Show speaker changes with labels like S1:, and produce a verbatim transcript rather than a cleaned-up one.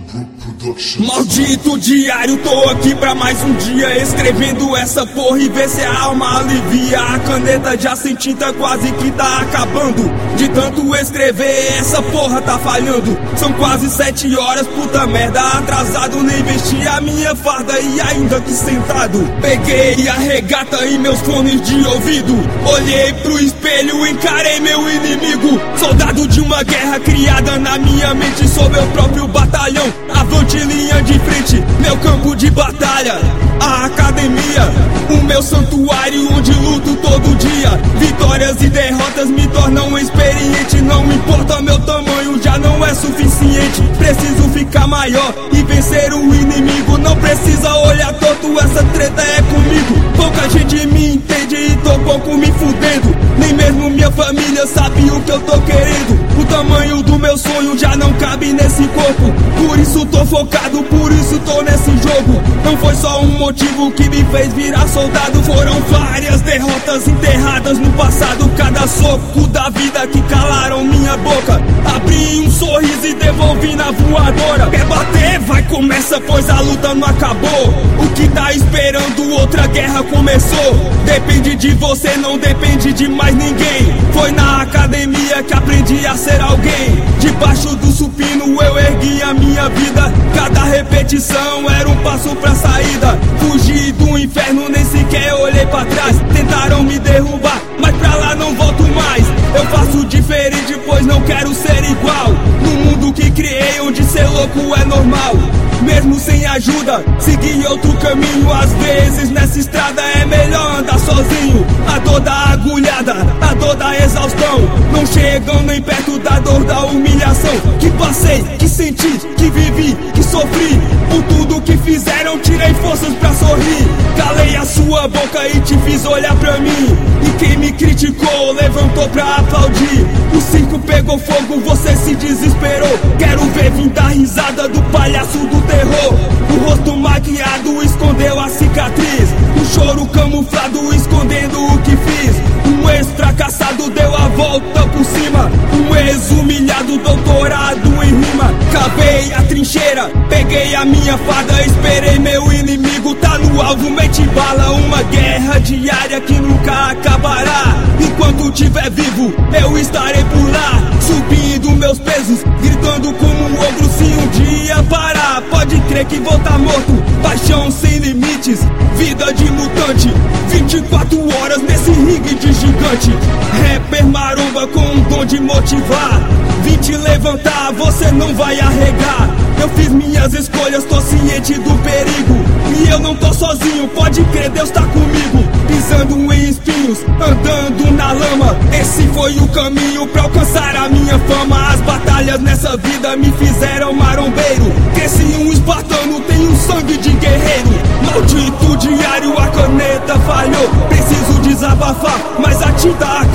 S1: Maldito diário, tô aqui pra mais um dia, escrevendo essa porra e ver se a alma alivia. A caneta já sem tinta quase que tá acabando. De tanto escrever, essa porra tá falhando. São quase sete horas, puta merda, atrasado. Nem vesti a minha farda e ainda que sentado. Peguei a regata e meus fones de ouvido. Olhei pro espelho, encarei meu inimigo. Soldado de uma guerra criada na minha mente. Sou meu próprio batalhão, avante linha de frente, meu campo de batalha. A academia, o meu santuário onde luto todo dia. Vitórias e derrotas me tornam experiente. Não importa meu tamanho, já não é suficiente. Preciso ficar maior e vencer o inimigo. Não precisa olhar torto, essa treta é comigo. Pouca gente me entende e tô pouco me fudendo. Nem mesmo minha família sabe o que eu tô querendo. O tamanho do meu sonho já não cabe nesse corpo. Por isso tô focado, por isso tô nesse jogo. Não foi só um motivo que me fez virar soldado. Foram várias derrotas enterradas no passado. Cada soco da vida que calaram minha boca. Abri um sorriso e devolvi na voadora. Quer bater? Vai, começa, pois a luta não acabou. O que tá esperando? Outra guerra começou. Depende de você, não depende de mais ninguém. Foi na academia que aprendi a ser alguém. Debaixo do supino eu ergui a minha vida. Cada repetição era um passo pra saída. Fugi do inferno, nem sequer olhei pra trás. Tentaram me derrubar, mas pra lá não volto mais. Eu faço diferente, pois não quero ser igual. No mundo que criei, onde ser louco é normal. Mesmo sem ajuda, segui outro caminho. Às vezes nessa estrada é melhor andar sozinho. A dor da agulhada, a dor da exaustão, não chegam nem perto da dor da humilhação. Que passei, que senti, que vivi, que sofri. Por tudo que fizeram, tirei forças pra sorrir. Calei a sua boca e te fiz olhar pra mim. E quem me criticou, levantou pra aplaudir. O circo pegou fogo, você se desesperou. Quero ver vir dar risada do palhaço do terror. O rosto maquiado escondeu a cicatriz. O choro camuflado escondendo o que fiz. Um ex-fracassado deu a volta por cima. Um ex-humilhado doutorado em rima. Cavei a trincheira, peguei a minha farda. Esperei meu inimigo, tá no alvo, mete bala. Uma guerra diária que nunca acabará. Enquanto tiver vivo, eu estarei por lá. Subindo meus pesos, gritando como um ogro. Se um dia parar, pode crer que vou tá morto. Paixão sem limites, vida de mutante. Vinte e quatro horas nesse ringue de gigante. Rapper maromba com um dom de motivar. Vim te levantar, você não vai arregar. Eu fiz minhas escolhas, tô ciente do perigo. E eu não tô sozinho, pode crer, Deus tá comigo. Pisando em espinhos, andando na lama. Esse foi o caminho pra alcançar a minha fama. As batalhas nessa vida me fizeram marombeiro. Cresci um espartano, tenho sangue de guerreiro. Maldito diário, a caneta falhou. Preciso desabafar, mas a tinta acabou.